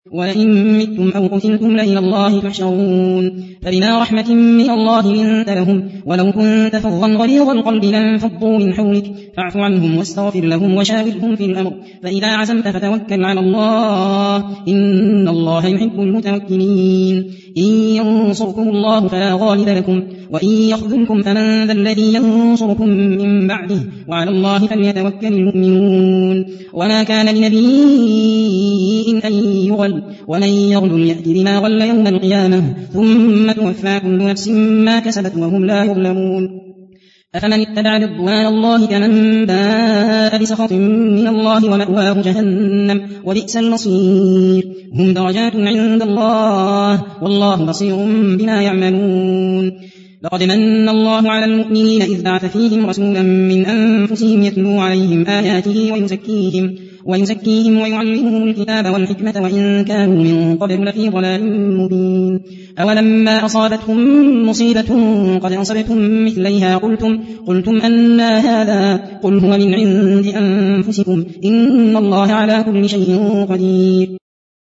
ولئن متم أو قتلتم لإلى الله تحشرون فبما رحمة من الله لنت لهم ولو كنت فظا غليظ القلب لانفضوا من حولك فاعف عنهم واستغفر لهم وشاورهم في الأمر فإذا عزمت فتوكل على الله إن الله يحب المتوكلين إن ينصركم الله فلا غالب لكم وإن يخذلكم فمن ذا الذي ينصركم من بعده وعلى الله فليتوكل المؤمنون وما كان لنبي أن يغل ومن يغل يأت بما غل يوم القيامة ثم توفى كل نفس ما كسبت وهم لا يظلمون أفمن اتبع رضوان الله كمن باء بسخط من الله ومأواه جهنم وبئس المصير هم درجات عند الله والله بصير بما يعملون لقد من الله على المؤمنين إذ بعث فيهم رسولا من أنفسهم يتلو عليهم آياته ويزكيهم ويعلمهم الكتاب والحكمة وإن كانوا من قبل لفي ضلال مبين أولما أصابتهم مصيبة قد أصبتم مثليها قلتم أنى هذا قل هو من عند أنفسكم إن الله على كل شيء قدير